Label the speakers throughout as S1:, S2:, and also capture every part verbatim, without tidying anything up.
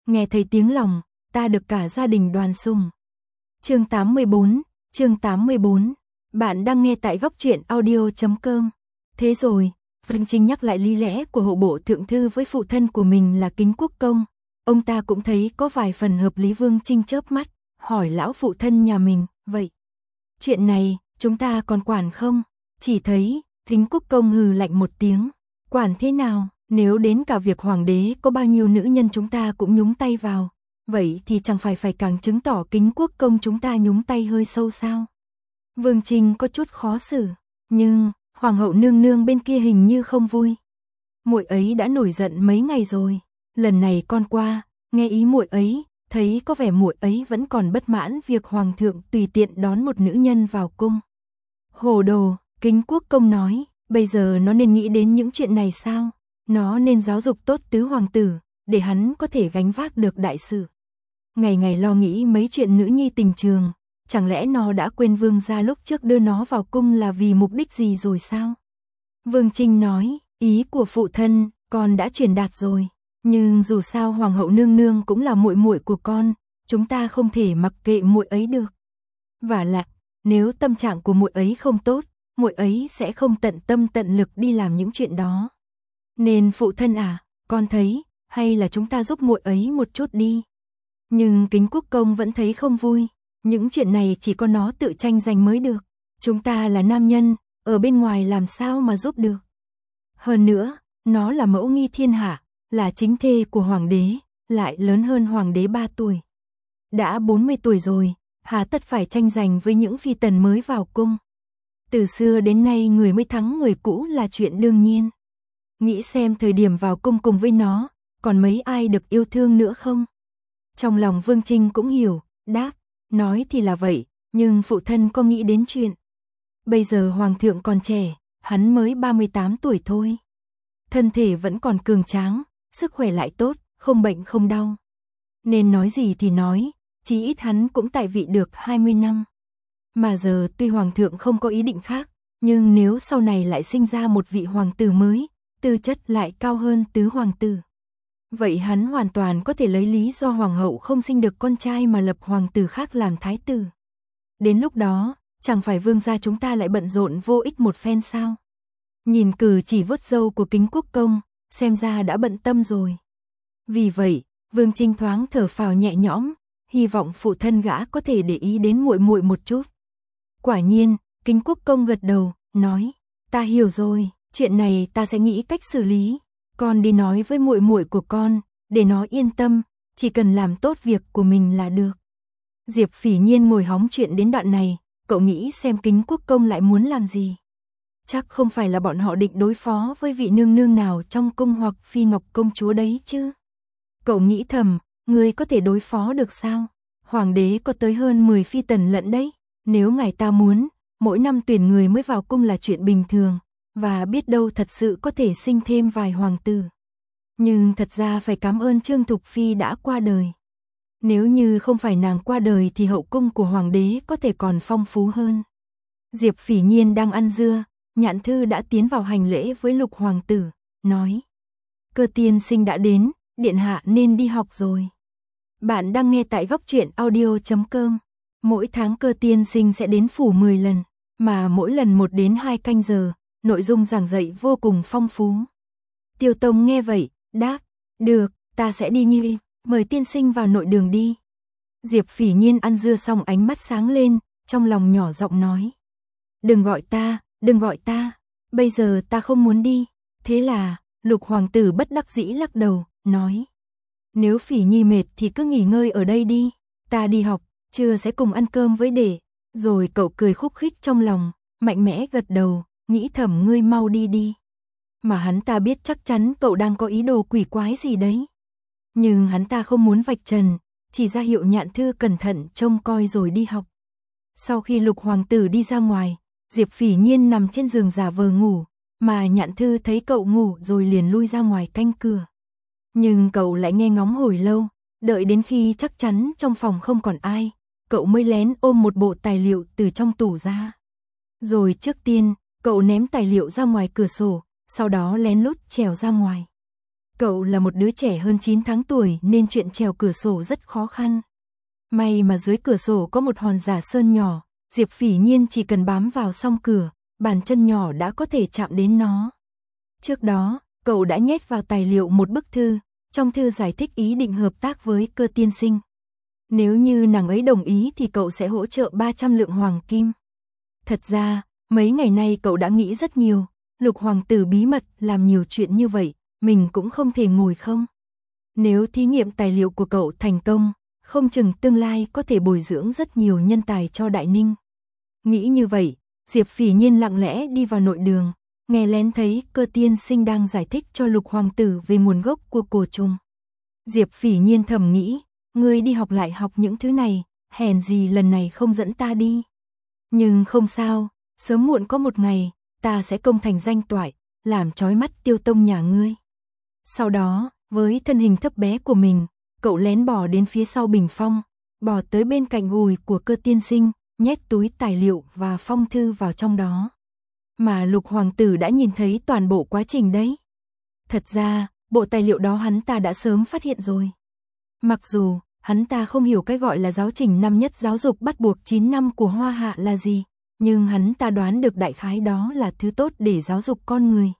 S1: nghe thấy tiếng lòng, ta được cả gia đình đoàn sùng. Chương tám mươi bốn, chương tám mươi bốn. Bạn đang nghe tại góc truyện audio chấm com. Thế rồi, Vương Trinh nhắc lại lý lẽ của hộ bộ thượng thư với phụ thân của mình là Kính Quốc Công. Ông ta cũng thấy có vài phần hợp lý. Vương Trinh chớp mắt, hỏi lão phụ thân nhà mình, vậy chuyện này, chúng ta còn quản không? Chỉ thấy, Kính Quốc Công hừ lạnh một tiếng, quản thế nào, nếu đến cả việc hoàng đế có bao nhiêu nữ nhân chúng ta cũng nhúng tay vào, vậy thì chẳng phải phải càng chứng tỏ Kính Quốc Công chúng ta nhúng tay hơi sâu sao? Vương Trinh có chút khó xử, nhưng hoàng hậu nương nương bên kia hình như không vui. Muội ấy đã nổi giận mấy ngày rồi, lần này con qua, nghe ý muội ấy, thấy có vẻ muội ấy vẫn còn bất mãn việc hoàng thượng tùy tiện đón một nữ nhân vào cung. Hồ đồ, Kính Quốc Công nói, bây giờ nó nên nghĩ đến những chuyện này sao? Nó nên giáo dục tốt tứ hoàng tử, để hắn có thể gánh vác được đại sự. Ngày ngày lo nghĩ mấy chuyện nữ nhi tình trường, chẳng lẽ nó đã quên vương gia lúc trước đưa nó vào cung là vì mục đích gì rồi sao? Vương Trinh nói, ý của phụ thân, con đã truyền đạt rồi, nhưng dù sao hoàng hậu nương nương cũng là muội muội của con, chúng ta không thể mặc kệ muội ấy được. Vả lại, nếu tâm trạng của muội ấy không tốt, muội ấy sẽ không tận tâm tận lực đi làm những chuyện đó. Nên phụ thân à, con thấy, hay là chúng ta giúp muội ấy một chút đi. Nhưng Kính Quốc Công vẫn thấy không vui, những chuyện này chỉ có nó tự tranh giành mới được. Chúng ta là nam nhân, ở bên ngoài làm sao mà giúp được. Hơn nữa, nó là mẫu nghi thiên hạ, là chính thê của hoàng đế, lại lớn hơn hoàng đế ba tuổi. Đã bốn mươi tuổi rồi, hà tất phải tranh giành với những phi tần mới vào cung. Từ xưa đến nay người mới thắng người cũ là chuyện đương nhiên. Nghĩ xem thời điểm vào cung cùng với nó, còn mấy ai được yêu thương nữa không? Trong lòng Vương Trinh cũng hiểu, đáp, nói thì là vậy, nhưng phụ thân có nghĩ đến chuyện. Bây giờ hoàng thượng còn trẻ, hắn mới ba mươi tám tuổi thôi. Thân thể vẫn còn cường tráng, sức khỏe lại tốt, không bệnh không đau. Nên nói gì thì nói, chí ít hắn cũng tại vị được hai mươi năm. Mà giờ tuy hoàng thượng không có ý định khác, nhưng nếu sau này lại sinh ra một vị hoàng tử mới, tư chất lại cao hơn tứ hoàng tử, vậy hắn hoàn toàn có thể lấy lý do hoàng hậu không sinh được con trai mà lập hoàng tử khác làm thái tử. Đến lúc đó, chẳng phải vương gia chúng ta lại bận rộn vô ích một phen sao? Nhìn cử chỉ vuốt râu của Kính Quốc Công, xem ra đã bận tâm rồi. Vì vậy, Vương Trinh thoáng thở phào nhẹ nhõm, hy vọng phụ thân gã có thể để ý đến muội muội một chút. Quả nhiên, Kính Quốc Công gật đầu, nói, ta hiểu rồi, chuyện này ta sẽ nghĩ cách xử lý. Con đi nói với muội muội của con, để nó yên tâm, chỉ cần làm tốt việc của mình là được. Diệp Phỉ Nhiên ngồi hóng chuyện đến đoạn này, cậu nghĩ xem Kính Quốc Công lại muốn làm gì. Chắc không phải là bọn họ định đối phó với vị nương nương nào trong cung hoặc Phi Ngọc công chúa đấy chứ. Cậu nghĩ thầm, người có thể đối phó được sao? Hoàng đế có tới hơn mười phi tần lận đấy. Nếu ngài ta muốn, mỗi năm tuyển người mới vào cung là chuyện bình thường, và biết đâu thật sự có thể sinh thêm vài hoàng tử. Nhưng thật ra phải cảm ơn Trương Thục Phi đã qua đời. Nếu như không phải nàng qua đời thì hậu cung của hoàng đế có thể còn phong phú hơn. Diệp Phỉ Nhiên đang ăn dưa, Nhạn Thư đã tiến vào hành lễ với Lục hoàng tử, nói: Cơ tiên sinh đã đến, điện hạ nên đi học rồi. Bạn đang nghe tại góc truyện audio chấm com. Mỗi tháng Cơ tiên sinh sẽ đến phủ mười lần, mà mỗi lần một đến hai canh giờ, nội dung giảng dạy vô cùng phong phú. Tiêu Tông nghe vậy, đáp: Được, ta sẽ đi nhi, mời tiên sinh vào nội đường đi. Diệp Phỉ Nhiên ăn dưa xong ánh mắt sáng lên, trong lòng nhỏ giọng nói: Đừng gọi ta, đừng gọi ta, bây giờ ta không muốn đi. Thế là, Lục hoàng tử bất đắc dĩ lắc đầu, nói: Nếu Phỉ Nhi mệt thì cứ nghỉ ngơi ở đây đi, ta đi học, trưa sẽ cùng ăn cơm với đệ. Rồi cậu cười khúc khích trong lòng, mạnh mẽ gật đầu, nghĩ thầm ngươi mau đi đi. Mà hắn ta biết chắc chắn cậu đang có ý đồ quỷ quái gì đấy. Nhưng hắn ta không muốn vạch trần, chỉ ra hiệu Nhạn Thư cẩn thận trông coi rồi đi học. Sau khi Lục hoàng tử đi ra ngoài, Diệp Phỉ Nhiên nằm trên giường giả vờ ngủ, mà Nhạn Thư thấy cậu ngủ rồi liền lui ra ngoài canh cửa. Nhưng cậu lại nghe ngóng hồi lâu, đợi đến khi chắc chắn trong phòng không còn ai, cậu mới lén ôm một bộ tài liệu từ trong tủ ra. Rồi trước tiên, cậu ném tài liệu ra ngoài cửa sổ, sau đó lén lút trèo ra ngoài. Cậu là một đứa trẻ hơn chín tháng tuổi nên chuyện trèo cửa sổ rất khó khăn. May mà dưới cửa sổ có một hòn giả sơn nhỏ, Diệp Phỉ Nhiên chỉ cần bám vào song cửa, bàn chân nhỏ đã có thể chạm đến nó. Trước đó, cậu đã nhét vào tài liệu một bức thư, trong thư giải thích ý định hợp tác với Cơ tiên sinh. Nếu như nàng ấy đồng ý thì cậu sẽ hỗ trợ ba trăm lượng hoàng kim. Thật ra, mấy ngày nay cậu đã nghĩ rất nhiều, Lục hoàng tử bí mật làm nhiều chuyện như vậy, mình cũng không thể ngồi không. Nếu thí nghiệm tài liệu của cậu thành công, không chừng tương lai có thể bồi dưỡng rất nhiều nhân tài cho Đại Ninh. Nghĩ như vậy, Diệp Phỉ Nhiên lặng lẽ đi vào nội đường, nghe lén thấy Cơ tiên sinh đang giải thích cho Lục hoàng tử về nguồn gốc của cổ trùng. Diệp Phỉ Nhiên thầm nghĩ, ngươi đi học lại học những thứ này, hèn gì lần này không dẫn ta đi. Nhưng không sao, sớm muộn có một ngày, ta sẽ công thành danh toại, làm chói mắt Tiêu tông nhà ngươi. Sau đó, với thân hình thấp bé của mình, cậu lén bò đến phía sau bình phong, bò tới bên cạnh gùi của Cơ tiên sinh, nhét túi tài liệu và phong thư vào trong đó. Mà Lục hoàng tử đã nhìn thấy toàn bộ quá trình đấy. Thật ra, bộ tài liệu đó hắn ta đã sớm phát hiện rồi. Mặc dù, hắn ta không hiểu cái gọi là giáo trình năm nhất giáo dục bắt buộc chín năm của Hoa Hạ là gì, nhưng hắn ta đoán được đại khái đó là thứ tốt để giáo dục con người.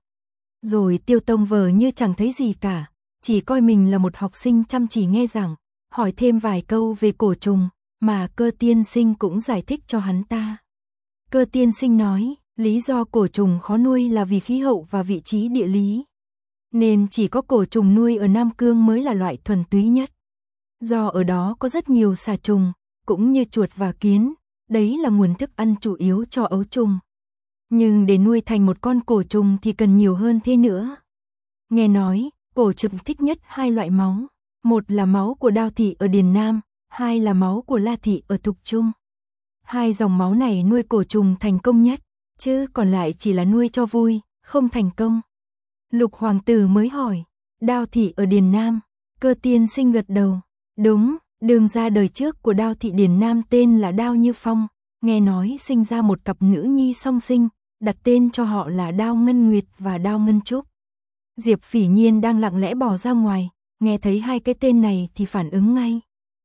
S1: Rồi Tiêu tông vờ như chẳng thấy gì cả, chỉ coi mình là một học sinh chăm chỉ nghe giảng, hỏi thêm vài câu về cổ trùng, mà Cơ tiên sinh cũng giải thích cho hắn ta. Cơ tiên sinh nói, lý do cổ trùng khó nuôi là vì khí hậu và vị trí địa lý. Nên chỉ có cổ trùng nuôi ở Nam Cương mới là loại thuần túy nhất. Do ở đó có rất nhiều xà trùng, cũng như chuột và kiến, đấy là nguồn thức ăn chủ yếu cho ấu trùng. Nhưng để nuôi thành một con cổ trùng thì cần nhiều hơn thế nữa. Nghe nói, cổ trùng thích nhất hai loại máu, một là máu của Đao thị ở Điền Nam, hai là máu của La thị ở Thục Trung. Hai dòng máu này nuôi cổ trùng thành công nhất, chứ còn lại chỉ là nuôi cho vui, không thành công. Lục hoàng tử mới hỏi, Đao thị ở Điền Nam, Cơ tiên sinh gật đầu. Đúng, đường ra đời trước của Đao thị Điền Nam tên là Đao Như Phong, nghe nói sinh ra một cặp nữ nhi song sinh, đặt tên cho họ là Đao Ngân Nguyệt và Đao Ngân Trúc. Diệp Phỉ Nhiên đang lặng lẽ bò ra ngoài, nghe thấy hai cái tên này thì phản ứng ngay.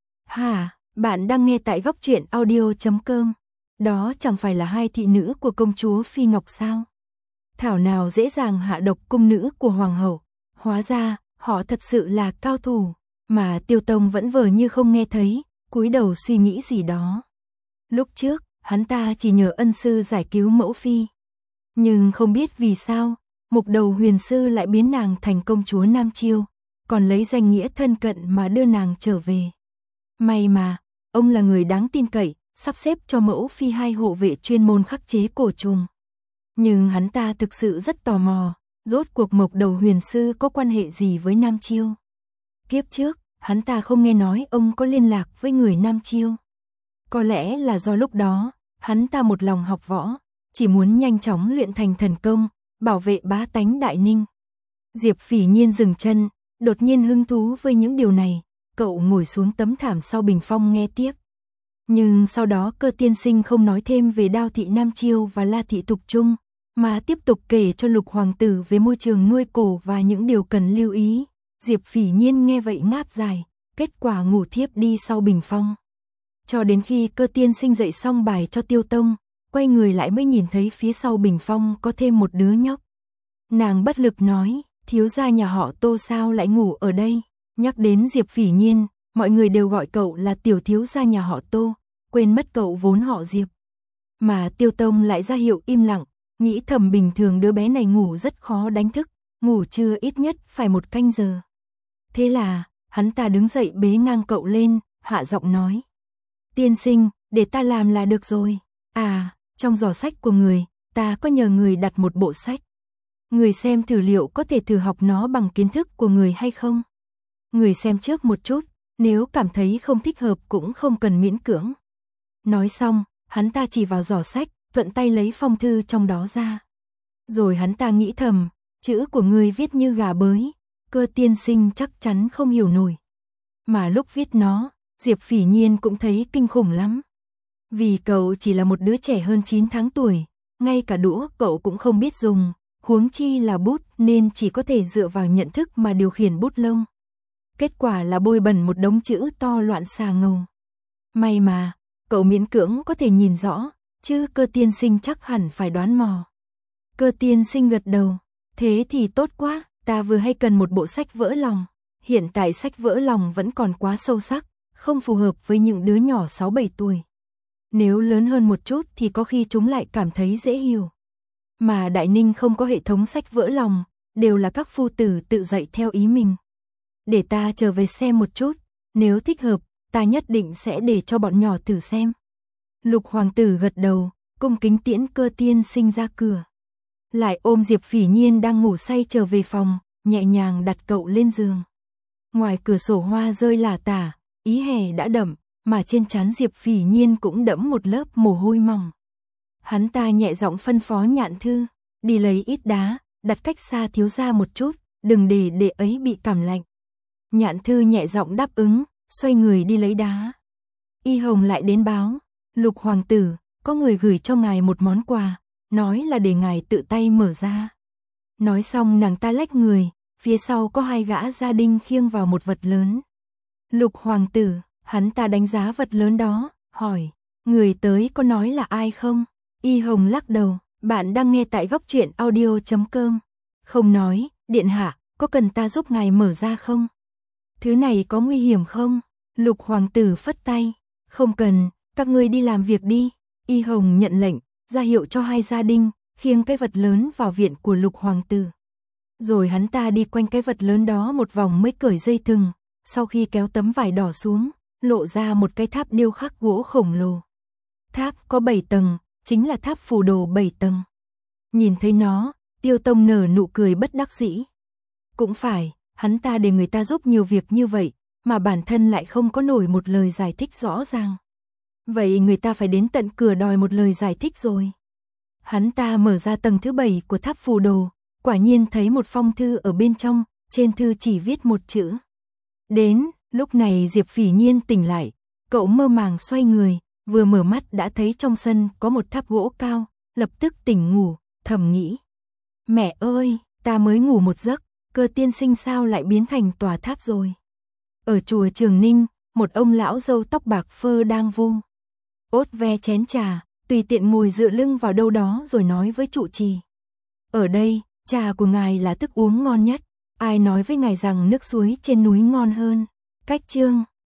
S1: Hả, bạn đang nghe tại góc truyện audio chấm com. Đó chẳng phải là hai thị nữ của công chúa Phi Ngọc sao? Thảo nào dễ dàng hạ độc cung nữ của hoàng hậu, hóa ra họ thật sự là cao thủ. Mà Tiêu tông vẫn vờ như không nghe thấy, cúi đầu suy nghĩ gì đó. Lúc trước, hắn ta chỉ nhờ ân sư giải cứu mẫu phi. Nhưng không biết vì sao, Mục Đầu huyền sư lại biến nàng thành công chúa Nam Chiêu, còn lấy danh nghĩa thân cận mà đưa nàng trở về. May mà, ông là người đáng tin cậy, sắp xếp cho mẫu phi hai hộ vệ chuyên môn khắc chế cổ trùng. Nhưng hắn ta thực sự rất tò mò, rốt cuộc Mục Đầu huyền sư có quan hệ gì với Nam Chiêu. Kiếp trước, hắn ta không nghe nói ông có liên lạc với người Nam Chiêu. Có lẽ là do lúc đó, hắn ta một lòng học võ, chỉ muốn nhanh chóng luyện thành thần công, bảo vệ bá tánh Đại Ninh. Diệp Phỉ Nhiên dừng chân, đột nhiên hứng thú với những điều này, cậu ngồi xuống tấm thảm sau bình phong nghe tiếp. Nhưng sau đó Cơ tiên sinh không nói thêm về Đao thị Nam Chiêu và La thị Thục Trung, mà tiếp tục kể cho Lục hoàng tử về môi trường nuôi cổ và những điều cần lưu ý. Diệp Phỉ Nhiên nghe vậy ngáp dài, kết quả ngủ thiếp đi sau bình phong. Cho đến khi Cơ tiên sinh dạy xong bài cho Tiêu tông, quay người lại mới nhìn thấy phía sau bình phong có thêm một đứa nhóc. Nàng bất lực nói, thiếu gia nhà họ Tô sao lại ngủ ở đây? Nhắc đến Diệp Phỉ Nhiên, mọi người đều gọi cậu là tiểu thiếu gia nhà họ Tô, quên mất cậu vốn họ Diệp. Mà Tiêu tông lại ra hiệu im lặng, nghĩ thầm bình thường đứa bé này ngủ rất khó đánh thức, ngủ trưa ít nhất phải một canh giờ. Thế là, hắn ta đứng dậy bế ngang cậu lên, hạ giọng nói. Tiên sinh, để ta làm là được rồi. À, trong giỏ sách của người, ta có nhờ người đặt một bộ sách. Người xem thử liệu có thể thử học nó bằng kiến thức của người hay không. Người xem trước một chút, nếu cảm thấy không thích hợp cũng không cần miễn cưỡng. Nói xong, hắn ta chỉ vào giỏ sách, thuận tay lấy phong thư trong đó ra. Rồi hắn ta nghĩ thầm, chữ của người viết như gà bới, Cơ tiên sinh chắc chắn không hiểu nổi. Mà lúc viết nó, Diệp Phỉ Nhiên cũng thấy kinh khủng lắm. Vì cậu chỉ là một đứa trẻ hơn chín tháng tuổi, ngay cả đũa cậu cũng không biết dùng, huống chi là bút nên chỉ có thể dựa vào nhận thức mà điều khiển bút lông. Kết quả là bôi bẩn một đống chữ to loạn xà ngầu. May mà, cậu miễn cưỡng có thể nhìn rõ, chứ Cơ tiên sinh chắc hẳn phải đoán mò. Cơ tiên sinh gật đầu, thế thì tốt quá, ta vừa hay cần một bộ sách vỡ lòng. Hiện tại sách vỡ lòng vẫn còn quá sâu sắc, không phù hợp với những đứa nhỏ sáu bảy tuổi. Nếu lớn hơn một chút thì có khi chúng lại cảm thấy dễ hiểu. Mà Đại Ninh không có hệ thống sách vỡ lòng, đều là các phu tử tự dạy theo ý mình. Để ta trở về xem một chút, nếu thích hợp, ta nhất định sẽ để cho bọn nhỏ thử xem. Lục hoàng tử gật đầu, cung kính tiễn Cơ tiên sinh ra cửa. Lại ôm Diệp Phỉ Nhiên đang ngủ say trở về phòng, nhẹ nhàng đặt cậu lên giường. Ngoài cửa sổ hoa rơi lả tả, ý hè đã đậm, mà trên trán Diệp Phỉ Nhiên cũng đẫm một lớp mồ hôi mỏng. Hắn ta nhẹ giọng phân phó Nhạn Thư, đi lấy ít đá, đặt cách xa thiếu gia một chút, đừng để đệ ấy bị cảm lạnh. Nhạn Thư nhẹ giọng đáp ứng, xoay người đi lấy đá. Y Hồng lại đến báo, Lục hoàng tử, có người gửi cho ngài một món quà, nói là để ngài tự tay mở ra. Nói xong nàng ta lách người, phía sau có hai gã gia đình khiêng vào một vật lớn. Lục hoàng tử, hắn ta đánh giá vật lớn đó, hỏi, người tới có nói là ai không? Y Hồng lắc đầu, bạn đang nghe tại góc truyện audio chấm com. Không nói, điện hạ, có cần ta giúp ngài mở ra không? Thứ này có nguy hiểm không? Lục hoàng tử phất tay, không cần, các ngươi đi làm việc đi. Y Hồng nhận lệnh, ra hiệu cho hai gia đình, khiêng cái vật lớn vào viện của Lục hoàng tử. Rồi hắn ta đi quanh cái vật lớn đó một vòng mới cởi dây thừng, sau khi kéo tấm vải đỏ xuống, lộ ra một cái tháp điêu khắc gỗ khổng lồ. Tháp có bảy tầng, chính là tháp phù đồ bảy tầng. Nhìn thấy nó, Tiêu Tông nở nụ cười bất đắc dĩ. Cũng phải, hắn ta để người ta giúp nhiều việc như vậy, mà bản thân lại không có nổi một lời giải thích rõ ràng. Vậy người ta phải đến tận cửa đòi một lời giải thích rồi. Hắn ta mở ra tầng thứ bảy của tháp phù đồ, quả nhiên thấy một phong thư ở bên trong, trên thư chỉ viết một chữ. Đến, lúc này Diệp Phỉ Nhiên tỉnh lại, cậu mơ màng xoay người, vừa mở mắt đã thấy trong sân có một tháp gỗ cao, lập tức tỉnh ngủ, thầm nghĩ. Mẹ ơi, ta mới ngủ một giấc, Cơ tiên sinh sao lại biến thành tòa tháp rồi. Ở chùa Trường Ninh, một ông lão râu tóc bạc phơ đang vu ốt ve chén trà, tùy tiện ngồi dựa lưng vào đâu đó rồi nói với trụ trì. Ở đây, trà của ngài là thức uống ngon nhất, ai nói với ngài rằng nước suối trên núi ngon hơn. Cách chương